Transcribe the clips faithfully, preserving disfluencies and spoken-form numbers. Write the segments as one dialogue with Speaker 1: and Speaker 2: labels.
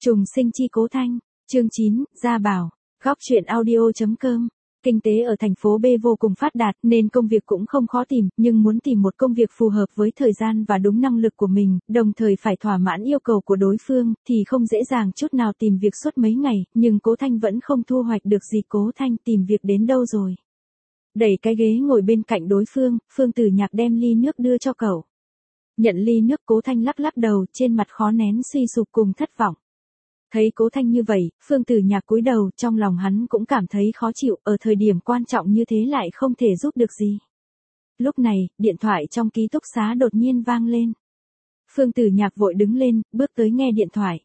Speaker 1: Trùng sinh chi Cố Thanh, chương chín, Gia Bảo, góc truyện audio.com. Kinh tế ở thành phố B vô cùng phát đạt nên công việc cũng không khó tìm, nhưng muốn tìm một công việc phù hợp với thời gian và đúng năng lực của mình, đồng thời phải thỏa mãn yêu cầu của đối phương, thì không dễ dàng chút nào tìm việc suốt mấy ngày, nhưng Cố Thanh vẫn không thu hoạch được gì. Cố Thanh tìm việc đến đâu rồi? Đẩy cái ghế ngồi bên cạnh đối phương, Phương Tử Nhạc đem ly nước đưa cho cậu. Nhận ly nước, Cố Thanh lắc lắc đầu, trên mặt khó nén suy sụp cùng thất vọng. Thấy Cố Thanh như vậy, Phương Tử Nhạc cúi đầu, trong lòng hắn cũng cảm thấy khó chịu, ở thời điểm quan trọng như thế lại không thể giúp được gì. Lúc này, điện thoại trong ký túc xá đột nhiên vang lên. Phương Tử Nhạc vội đứng lên, bước tới nghe điện thoại.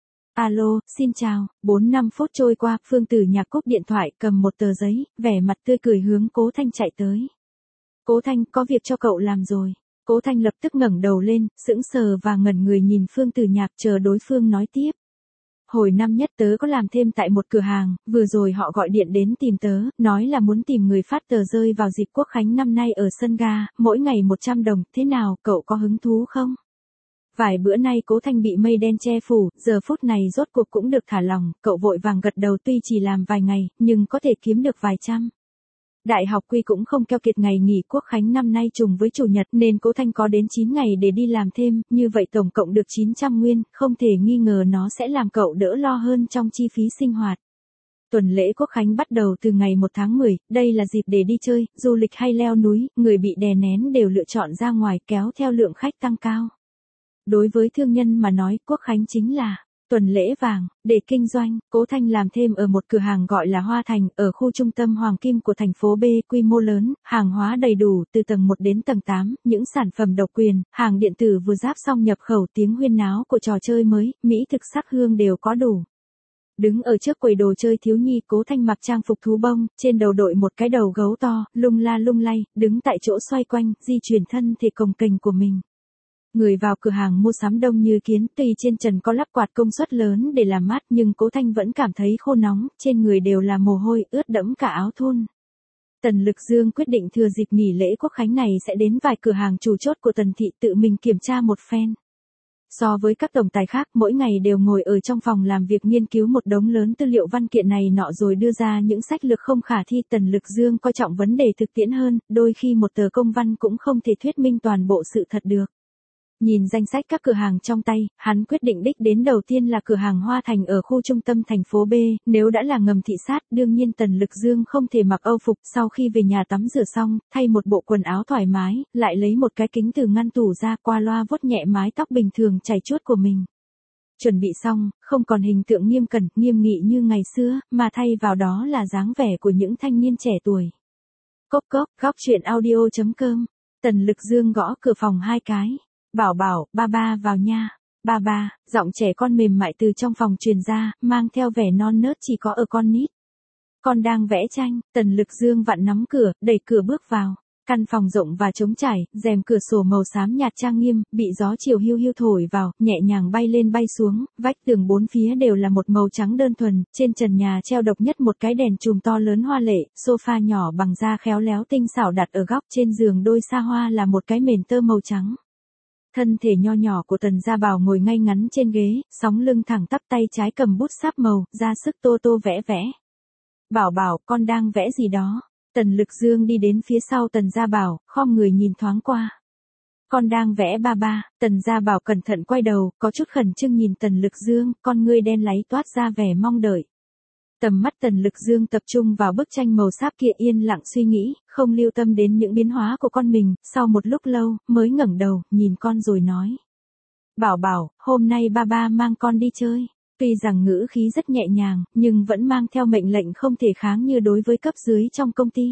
Speaker 1: Alo, xin chào. Bốn năm phút trôi qua, Phương Tử Nhạc cúp điện thoại, cầm một tờ giấy, vẻ mặt tươi cười hướng Cố Thanh chạy tới. Cố Thanh, có việc cho cậu làm rồi. Cố Thanh lập tức ngẩng đầu lên, sững sờ và ngẩn người nhìn Phương Tử Nhạc, chờ đối phương nói tiếp. Hồi năm nhất tớ có làm thêm tại một cửa hàng, vừa rồi họ gọi điện đến tìm tớ, nói là muốn tìm người phát tờ rơi vào dịp Quốc Khánh năm nay ở sân ga, mỗi ngày một trăm đồng, thế nào, cậu có hứng thú không? Vài bữa nay Cố Thanh bị mây đen che phủ, giờ phút này rốt cuộc cũng được thả lỏng, cậu vội vàng gật đầu, tuy chỉ làm vài ngày, nhưng có thể kiếm được vài trăm. Đại học Quy cũng không keo kiệt ngày nghỉ Quốc Khánh năm nay trùng với Chủ nhật nên Cố Thanh có đến chín ngày để đi làm thêm, như vậy tổng cộng được chín trăm nguyên, không thể nghi ngờ nó sẽ làm cậu đỡ lo hơn trong chi phí sinh hoạt. Tuần lễ Quốc Khánh bắt đầu từ ngày một tháng mười, đây là dịp để đi chơi, du lịch hay leo núi, người bị đè nén đều lựa chọn ra ngoài, kéo theo lượng khách tăng cao. Đối với thương nhân mà nói, Quốc Khánh chính là tuần lễ vàng. Để kinh doanh, Cố Thanh làm thêm ở một cửa hàng gọi là Hoa Thành, ở khu trung tâm Hoàng Kim của thành phố B, quy mô lớn, hàng hóa đầy đủ, từ tầng một đến tầng tám, những sản phẩm độc quyền, hàng điện tử vừa ráp xong nhập khẩu, tiếng huyên náo của trò chơi mới, mỹ thực sắc hương đều có đủ. Đứng ở trước quầy đồ chơi thiếu nhi, Cố Thanh mặc trang phục thú bông, trên đầu đội một cái đầu gấu to, lung la lung lay, đứng tại chỗ xoay quanh, di chuyển thân thể cồng kềnh của mình. Người vào cửa hàng mua sắm đông như kiến, tuy trên trần có lắp quạt công suất lớn để làm mát nhưng Cố Thanh vẫn cảm thấy khô nóng, trên người đều là mồ hôi, ướt đẫm cả áo thun. Tần Lực Dương quyết định thừa dịp nghỉ lễ Quốc Khánh này sẽ đến vài cửa hàng chủ chốt của Tần thị tự mình kiểm tra một phen. So với các tổng tài khác, mỗi ngày đều ngồi ở trong phòng làm việc nghiên cứu một đống lớn tư liệu văn kiện này nọ rồi đưa ra những sách lược không khả thi. Tần Lực Dương coi trọng vấn đề thực tiễn hơn, đôi khi một tờ công văn cũng không thể thuyết minh toàn bộ sự thật được. Nhìn danh sách các cửa hàng trong tay, hắn quyết định đích đến đầu tiên là cửa hàng Hoa Thành ở khu trung tâm thành phố B, nếu đã là ngầm thị sát, đương nhiên Tần Lực Dương không thể mặc âu phục, sau khi về nhà tắm rửa xong, thay một bộ quần áo thoải mái, lại lấy một cái kính từ ngăn tủ ra, qua loa vuốt nhẹ mái tóc bình thường chảy chuốt của mình. Chuẩn bị xong, không còn hình tượng nghiêm cẩn, nghiêm nghị như ngày xưa, mà thay vào đó là dáng vẻ của những thanh niên trẻ tuổi. Cốc cốc, góc truyện audio.com. Tần Lực Dương gõ cửa phòng hai cái. Bảo Bảo, ba ba vào nha. Ba ba, giọng trẻ con mềm mại từ trong phòng truyền ra, mang theo vẻ non nớt chỉ có ở con nít. Con đang vẽ tranh. Tần Lực Dương vặn nắm cửa, đẩy cửa bước vào. Căn phòng rộng và trống trải, rèm cửa sổ màu xám nhạt trang nghiêm, bị gió chiều hiu hiu thổi vào, nhẹ nhàng bay lên bay xuống, vách tường bốn phía đều là một màu trắng đơn thuần, trên trần nhà treo độc nhất một cái đèn chùm to lớn hoa lệ, sofa nhỏ bằng da khéo léo tinh xảo đặt ở góc, trên giường đôi sa hoa là một cái mền tơ màu trắng. Thân thể nho nhỏ của Tần Gia Bảo ngồi ngay ngắn trên ghế, sóng lưng thẳng tắp, tay trái cầm bút sáp màu, ra sức tô tô vẽ vẽ. Bảo Bảo, con đang vẽ gì đó? Tần Lực Dương đi đến phía sau Tần Gia Bảo, khom người nhìn thoáng qua. Con đang vẽ ba ba. Tần Gia Bảo cẩn thận quay đầu, có chút khẩn trương nhìn Tần Lực Dương, con ngươi đen láy toát ra vẻ mong đợi. Tầm mắt Tần Lực Dương tập trung vào bức tranh màu sáp kia, yên lặng suy nghĩ, không lưu tâm đến những biến hóa của con mình, sau một lúc lâu, mới ngẩng đầu, nhìn con rồi nói. Bảo Bảo, hôm nay ba ba mang con đi chơi. Tuy rằng ngữ khí rất nhẹ nhàng, nhưng vẫn mang theo mệnh lệnh không thể kháng như đối với cấp dưới trong công ty.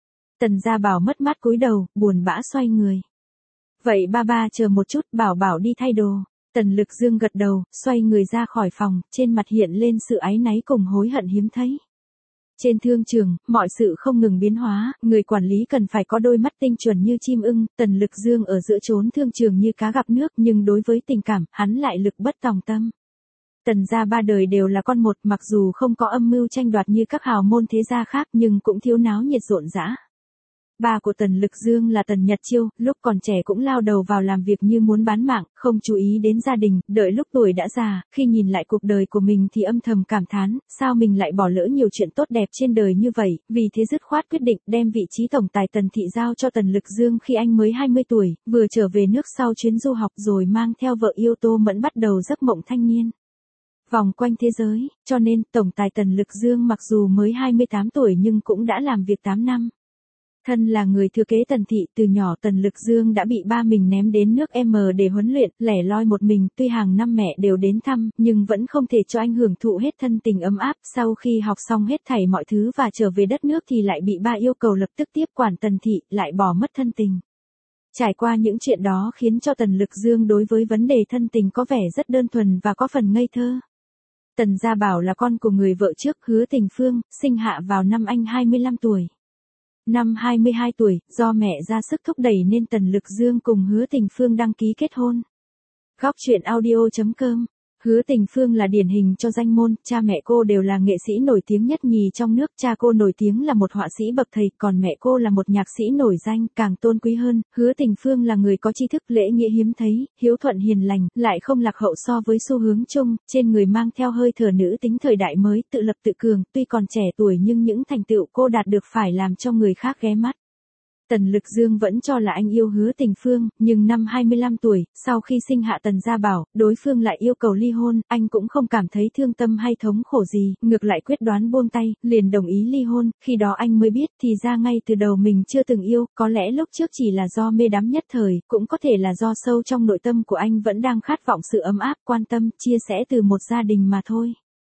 Speaker 1: Tần Gia Bảo mất mát cúi đầu, buồn bã xoay người. Vậy ba ba chờ một chút, Bảo Bảo đi thay đồ. Tần Lực Dương gật đầu, xoay người ra khỏi phòng, trên mặt hiện lên sự áy náy cùng hối hận hiếm thấy. Trên thương trường, mọi sự không ngừng biến hóa, người quản lý cần phải có đôi mắt tinh chuẩn như chim ưng. Tần Lực Dương ở giữa chốn thương trường như cá gặp nước, nhưng đối với tình cảm, hắn lại lực bất tòng tâm. Tần gia ba đời đều là con một, mặc dù không có âm mưu tranh đoạt như các hào môn thế gia khác nhưng cũng thiếu náo nhiệt rộn rã. Ba của Tần Lực Dương là Tần Nhật Chiêu, lúc còn trẻ cũng lao đầu vào làm việc như muốn bán mạng, không chú ý đến gia đình, đợi lúc tuổi đã già, khi nhìn lại cuộc đời của mình thì âm thầm cảm thán, sao mình lại bỏ lỡ nhiều chuyện tốt đẹp trên đời như vậy, vì thế dứt khoát quyết định đem vị trí tổng tài Tần thị giao cho Tần Lực Dương khi anh mới hai mươi tuổi, vừa trở về nước sau chuyến du học rồi mang theo vợ yêu Tô Mẫn bắt đầu giấc mộng thanh niên. Vòng quanh thế giới, cho nên tổng tài Tần Lực Dương mặc dù mới hai mươi tám tuổi nhưng cũng đã làm việc tám năm. Thân là người thừa kế Tần thị, từ nhỏ Tần Lực Dương đã bị ba mình ném đến nước M để huấn luyện, lẻ loi một mình, tuy hàng năm mẹ đều đến thăm, nhưng vẫn không thể cho anh hưởng thụ hết thân tình ấm áp, sau khi học xong hết thảy mọi thứ và trở về đất nước thì lại bị ba yêu cầu lập tức tiếp quản Tần thị, lại bỏ mất thân tình. Trải qua những chuyện đó khiến cho Tần Lực Dương đối với vấn đề thân tình có vẻ rất đơn thuần và có phần ngây thơ. Tần Gia Bảo là con của người vợ trước, Hứa Tình Phương, sinh hạ vào năm anh hai mươi lăm tuổi. Năm hai mươi hai tuổi, do mẹ ra sức thúc đẩy nên Tần Lực Dương cùng Hứa Tình Phương đăng ký kết hôn. Góc truyện audio chấm com. Hứa Tình Phương là điển hình cho danh môn, cha mẹ cô đều là nghệ sĩ nổi tiếng nhất nhì trong nước, cha cô nổi tiếng là một họa sĩ bậc thầy, còn mẹ cô là một nhạc sĩ nổi danh, càng tôn quý hơn. Hứa Tình Phương là người có tri thức, lễ nghĩa hiếm thấy, hiếu thuận hiền lành, lại không lạc hậu so với xu hướng chung, trên người mang theo hơi thở nữ tính thời đại mới, tự lập tự cường, tuy còn trẻ tuổi nhưng những thành tựu cô đạt được phải làm cho người khác ghé mắt. Tần Lực Dương vẫn cho là anh yêu Hứa Tình Phương, nhưng năm hai mươi lăm tuổi, sau khi sinh hạ Tần Gia Bảo, đối phương lại yêu cầu ly hôn, anh cũng không cảm thấy thương tâm hay thống khổ gì, ngược lại quyết đoán buông tay, liền đồng ý ly hôn, khi đó anh mới biết thì ra ngay từ đầu mình chưa từng yêu, có lẽ lúc trước chỉ là do mê đắm nhất thời, cũng có thể là do sâu trong nội tâm của anh vẫn đang khát vọng sự ấm áp, quan tâm, chia sẻ từ một gia đình mà thôi.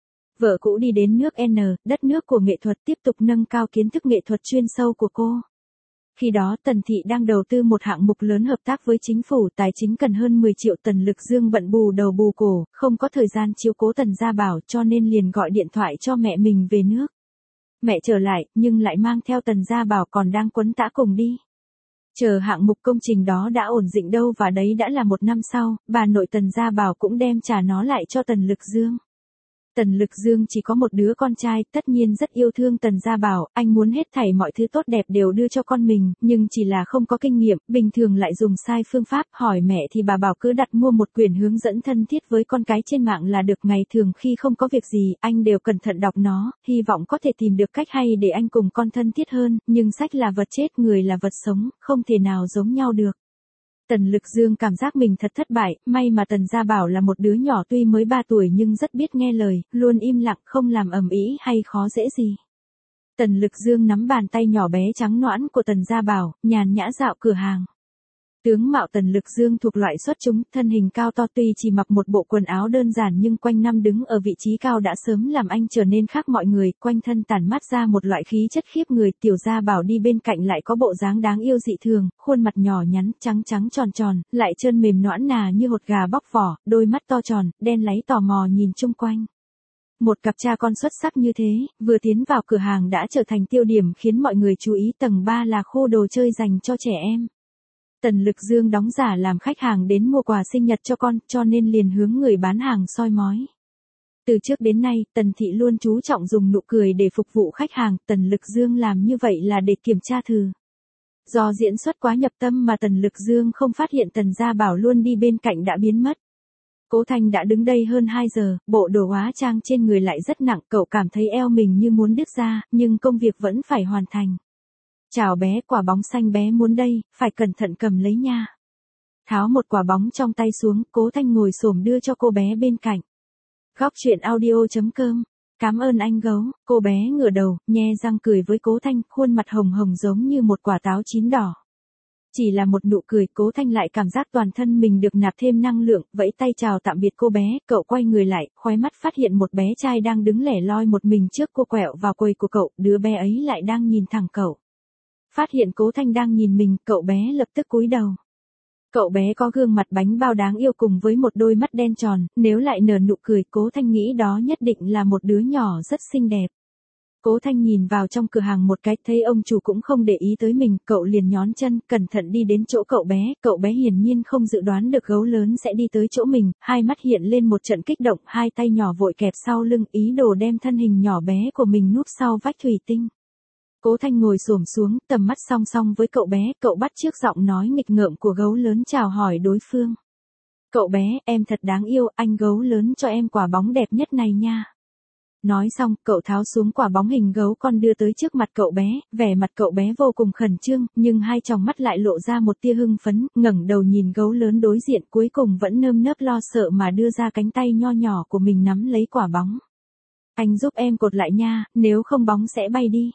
Speaker 1: Vợ cũ đi đến nước N, đất nước của nghệ thuật, tiếp tục nâng cao kiến thức nghệ thuật chuyên sâu của cô. Khi đó Tần thị đang đầu tư một hạng mục lớn hợp tác với chính phủ, tài chính cần hơn mười triệu, Tần Lực Dương bận bù đầu bù cổ, không có thời gian chiếu cố Tần Gia Bảo cho nên liền gọi điện thoại cho mẹ mình về nước. Mẹ trở lại, nhưng lại mang theo Tần Gia Bảo còn đang quấn tã cùng đi. Chờ hạng mục công trình đó đã ổn định đâu và đấy đã là một năm sau, bà nội Tần Gia Bảo cũng đem trả nó lại cho Tần Lực Dương. Tần Lực Dương chỉ có một đứa con trai, tất nhiên rất yêu thương Tần Gia Bảo, anh muốn hết thảy mọi thứ tốt đẹp đều đưa cho con mình, nhưng chỉ là không có kinh nghiệm, bình thường lại dùng sai phương pháp, hỏi mẹ thì bà bảo cứ đặt mua một quyển hướng dẫn thân thiết với con cái trên mạng là được, ngày thường khi không có việc gì, anh đều cẩn thận đọc nó, hy vọng có thể tìm được cách hay để anh cùng con thân thiết hơn, nhưng sách là vật chết, người là vật sống, không thể nào giống nhau được. Tần Lực Dương cảm giác mình thật thất bại, may mà Tần Gia Bảo là một đứa nhỏ tuy mới ba tuổi nhưng rất biết nghe lời, luôn im lặng không làm ầm ĩ hay khó dễ gì. Tần Lực Dương nắm bàn tay nhỏ bé trắng nõn của Tần Gia Bảo, nhàn nhã dạo cửa hàng. Tướng mạo Tần Lực Dương thuộc loại xuất chúng, thân hình cao to, tuy chỉ mặc một bộ quần áo đơn giản nhưng quanh năm đứng ở vị trí cao đã sớm làm anh trở nên khác mọi người, quanh thân tản mát ra một loại khí chất khiếp người. Tiểu Gia Bảo đi bên cạnh lại có bộ dáng đáng yêu dị thường, khuôn mặt nhỏ nhắn, trắng trắng tròn tròn, lại trơn mềm nõn nà như hột gà bóc vỏ, đôi mắt to tròn, đen láy tò mò nhìn chung quanh. Một cặp cha con xuất sắc như thế, vừa tiến vào cửa hàng đã trở thành tiêu điểm khiến mọi người chú ý. Tầng ba là khu đồ chơi dành cho trẻ em. Tần Lực Dương đóng giả làm khách hàng đến mua quà sinh nhật cho con, cho nên liền hướng người bán hàng soi mói. Từ trước đến nay, Tần thị luôn chú trọng dùng nụ cười để phục vụ khách hàng, Tần Lực Dương làm như vậy là để kiểm tra thử. Do diễn xuất quá nhập tâm mà Tần Lực Dương không phát hiện Tần Gia Bảo luôn đi bên cạnh đã biến mất. Cố Thanh đã đứng đây hơn hai giờ, bộ đồ hóa trang trên người lại rất nặng, cậu cảm thấy eo mình như muốn đứt ra, nhưng công việc vẫn phải hoàn thành. Chào bé, quả bóng xanh bé muốn đây, phải cẩn thận cầm lấy nha. Tháo một quả bóng trong tay xuống, Cố Thanh ngồi xổm đưa cho cô bé bên cạnh. Góc truyện audio chấm com. Cảm ơn anh gấu, cô bé ngửa đầu, nhe răng cười với Cố Thanh, khuôn mặt hồng hồng giống như một quả táo chín đỏ. Chỉ là một nụ cười, Cố Thanh lại cảm giác toàn thân mình được nạp thêm năng lượng, vẫy tay chào tạm biệt cô bé, cậu quay người lại, khóe mắt phát hiện một bé trai đang đứng lẻ loi một mình trước cô, quẹo vào quầy của cậu, đứa bé ấy lại đang nhìn thẳng cậu. Phát hiện Cố Thanh đang nhìn mình, cậu bé lập tức cúi đầu. Cậu bé có gương mặt bánh bao đáng yêu cùng với một đôi mắt đen tròn, nếu lại nở nụ cười, Cố Thanh nghĩ đó nhất định là một đứa nhỏ rất xinh đẹp. Cố Thanh nhìn vào trong cửa hàng một cái, thấy ông chủ cũng không để ý tới mình, cậu liền nhón chân, cẩn thận đi đến chỗ cậu bé, cậu bé hiển nhiên không dự đoán được gấu lớn sẽ đi tới chỗ mình, hai mắt hiện lên một trận kích động, hai tay nhỏ vội kẹp sau lưng, ý đồ đem thân hình nhỏ bé của mình núp sau vách thủy tinh. Cố Thanh ngồi xổm xuống, tầm mắt song song với cậu bé, cậu bắt chước giọng nói nghịch ngợm của gấu lớn chào hỏi đối phương. Cậu bé, em thật đáng yêu, anh gấu lớn cho em quả bóng đẹp nhất này nha. Nói xong, cậu tháo xuống quả bóng hình gấu con đưa tới trước mặt cậu bé, vẻ mặt cậu bé vô cùng khẩn trương, nhưng hai tròng mắt lại lộ ra một tia hưng phấn, ngẩng đầu nhìn gấu lớn đối diện cuối cùng vẫn nơm nớp lo sợ mà đưa ra cánh tay nho nhỏ của mình nắm lấy quả bóng. Anh giúp em cột lại nha, nếu không bóng sẽ bay đi.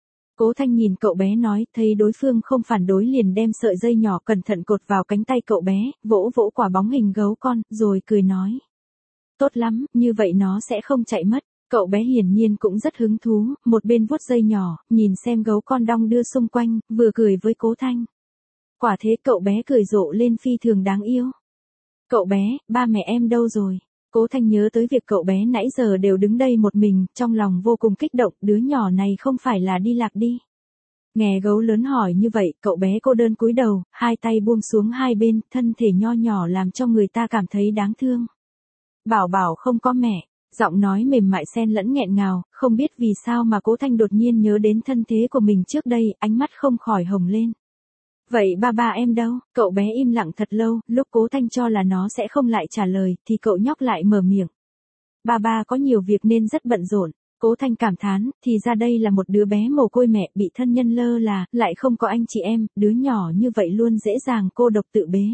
Speaker 1: Cố Thanh nhìn cậu bé nói, thấy đối phương không phản đối liền đem sợi dây nhỏ cẩn thận cột vào cánh tay cậu bé, vỗ vỗ quả bóng hình gấu con, rồi cười nói. Tốt lắm, như vậy nó sẽ không chạy mất. Cậu bé hiển nhiên cũng rất hứng thú, một bên vuốt dây nhỏ, nhìn xem gấu con đong đưa xung quanh, vừa cười với Cố Thanh. Quả thế cậu bé cười rộ lên phi thường đáng yêu. Cậu bé, ba mẹ em đâu rồi? Cố Thanh nhớ tới việc cậu bé nãy giờ đều đứng đây một mình, trong lòng vô cùng kích động, đứa nhỏ này không phải là đi lạc đi. Nghe gấu lớn hỏi như vậy, cậu bé cô đơn cúi đầu, hai tay buông xuống hai bên, thân thể nho nhỏ làm cho người ta cảm thấy đáng thương. Bảo bảo không có mẹ. Giọng nói mềm mại xen lẫn nghẹn ngào, không biết vì sao mà Cố Thanh đột nhiên nhớ đến thân thế của mình trước đây, ánh mắt không khỏi hồng lên. Vậy ba ba em đâu? Cậu bé im lặng thật lâu, lúc Cố Thanh cho là nó sẽ không lại trả lời, thì cậu nhóc lại mở miệng. Ba ba có nhiều việc nên rất bận rộn. Cố Thanh cảm thán, thì ra đây là một đứa bé mồ côi mẹ bị thân nhân lơ là, lại không có anh chị em, đứa nhỏ như vậy luôn dễ dàng cô độc tự bế.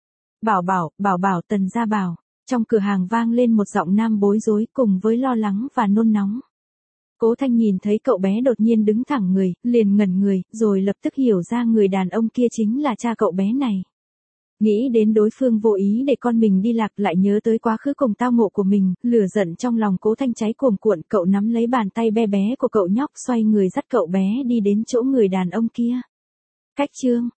Speaker 1: Bảo bảo, bảo bảo Tần gia bảo. Trong cửa hàng vang lên một giọng nam bối rối cùng với lo lắng và nôn nóng. Cố Thanh nhìn thấy cậu bé đột nhiên đứng thẳng người, liền ngẩn người, rồi lập tức hiểu ra người đàn ông kia chính là cha cậu bé này. Nghĩ đến đối phương vô ý để con mình đi lạc, lại nhớ tới quá khứ cùng tao ngộ của mình, lửa giận trong lòng Cố Thanh cháy cuồn cuộn, cậu nắm lấy bàn tay bé bé của cậu nhóc xoay người dắt cậu bé đi đến chỗ người đàn ông kia. Cách chương